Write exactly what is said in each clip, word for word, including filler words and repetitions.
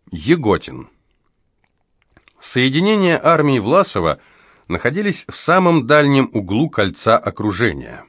Еготин. Соединения армии Власова находились в самом дальнем углу кольца окружения.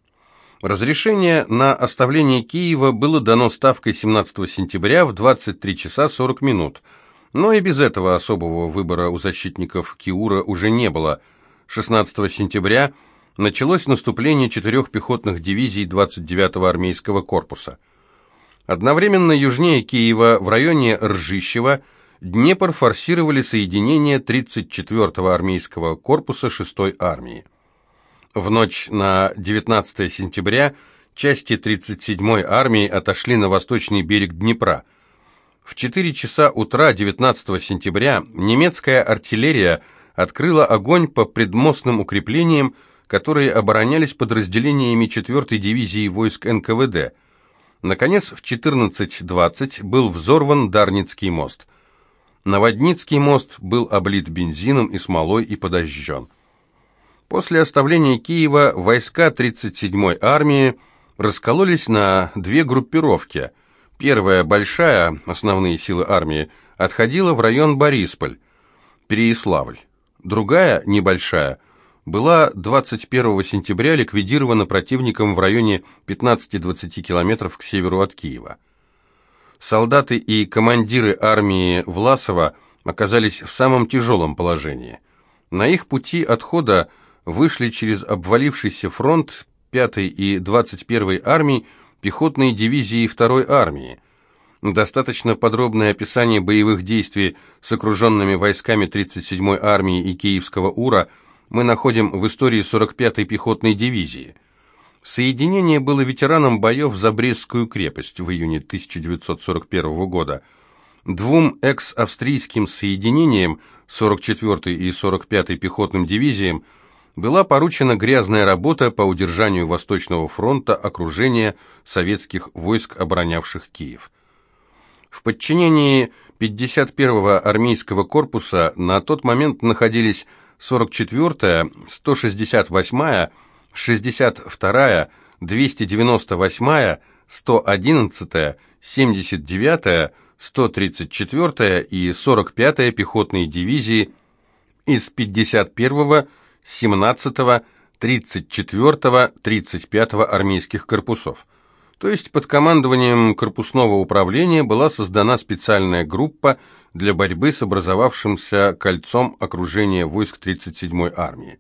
Разрешение на оставление Киева было дано Ставкой семнадцатого сентября в двадцать три часа сорок минут, но и без этого особого выбора у защитников Киура уже не было. шестнадцатого сентября началось наступление четырех пехотных дивизий двадцать девятого армейского корпуса. Одновременно южнее Киева, в районе Ржищева, Днепр форсировали соединения тридцать четвёртого армейского корпуса шестой армии. В ночь на девятнадцатое сентября части тридцать седьмой армии отошли на восточный берег Днепра. В четыре часа утра девятнадцатого сентября немецкая артиллерия открыла огонь по предмостным укреплениям, которые оборонялись подразделениями четвёртой дивизии войск эн ка вэ дэ. Наконец, в четырнадцать двадцать был взорван Дарницкий мост. Новодницкий мост был облит бензином и смолой и подожжен. После оставления Киева войска тридцать седьмой армии раскололись на две группировки. Первая, большая, основные силы армии, отходила в район Борисполь, Переяславль. Другая, небольшая, была двадцать первого сентября ликвидирована противником в районе пятнадцати-двадцати километров к северу от Киева. Солдаты и командиры армии Власова оказались в самом тяжелом положении. На их пути отхода вышли через обвалившийся фронт пятой и двадцать первой армий пехотные дивизии второй армии. Достаточно подробное описание боевых действий с окруженными войсками тридцать седьмой армии и Киевского УРА мы находим в истории сорок пятой пехотной дивизии. Соединение было ветераном боев за Брестскую крепость в июне тысяча девятьсот сорок первого года. Двум экс-австрийским соединениям, сорок четвёртой и сорок пятой пехотным дивизиям, была поручена грязная работа по удержанию Восточного фронта окружения советских войск, оборонявших Киев. В подчинении пятьдесят первого армейского корпуса на тот момент находились сорок четвёртая, сто шестьдесят восьмая, шестьдесят вторая, двести девяносто восьмая, сто одиннадцатая, семьдесят девятая, сто тридцать четвёртая и сорок пятая пехотные дивизии из пятьдесят первого, семнадцатого, тридцать четвёртого, тридцать пятого армейских корпусов. То есть под командованием корпусного управления была создана специальная группа для борьбы с образовавшимся кольцом окружения войск тридцать седьмой армии.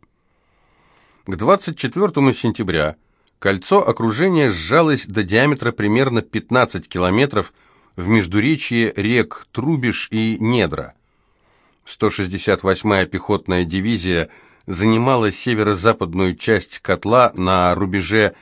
К двадцать четвёртому сентября кольцо окружения сжалось до диаметра примерно пятнадцать километров в междуречье рек Трубиш и Недра. сто шестьдесят восьмая пехотная дивизия занимала северо-западную часть котла на рубеже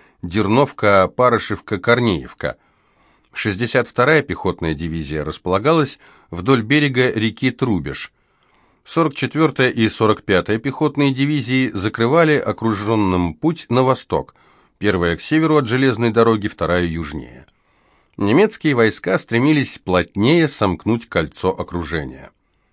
Дерновка-Парышевка-Корнеевка. шестьдесят вторая пехотная дивизия располагалась вдоль берега реки Трубиш. сорок четвёртая и сорок пятая пехотные дивизии закрывали окруженным путь на восток, первая к северу от железной дороги, вторая южнее. Немецкие войска стремились плотнее сомкнуть кольцо окружения.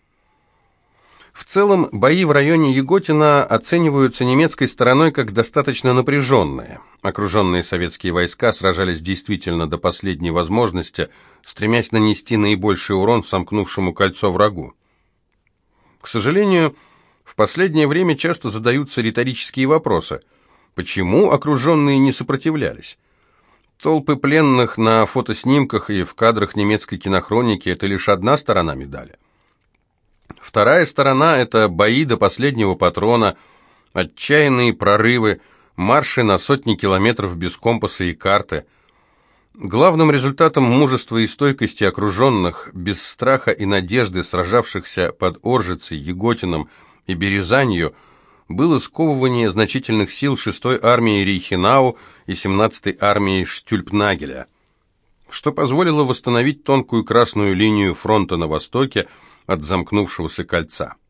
В целом, бои в районе Еготина оцениваются немецкой стороной как достаточно напряженные. Окруженные советские войска сражались действительно до последней возможности, стремясь нанести наибольший урон сомкнувшему кольцо врагу. К сожалению, в последнее время часто задаются риторические вопросы. Почему окруженные не сопротивлялись? Толпы пленных на фотоснимках и в кадрах немецкой кинохроники – это лишь одна сторона медали. Вторая сторона – это бои до последнего патрона, отчаянные прорывы, марши на сотни километров без компаса и карты. Главным результатом мужества и стойкости окруженных, без страха и надежды сражавшихся под Оржицей, Еготином и Березанью, было сковывание значительных сил шестой армии Рейхенау и семнадцатой армии Штюльпнагеля, что позволило восстановить тонкую красную линию фронта на востоке от замкнувшегося кольца.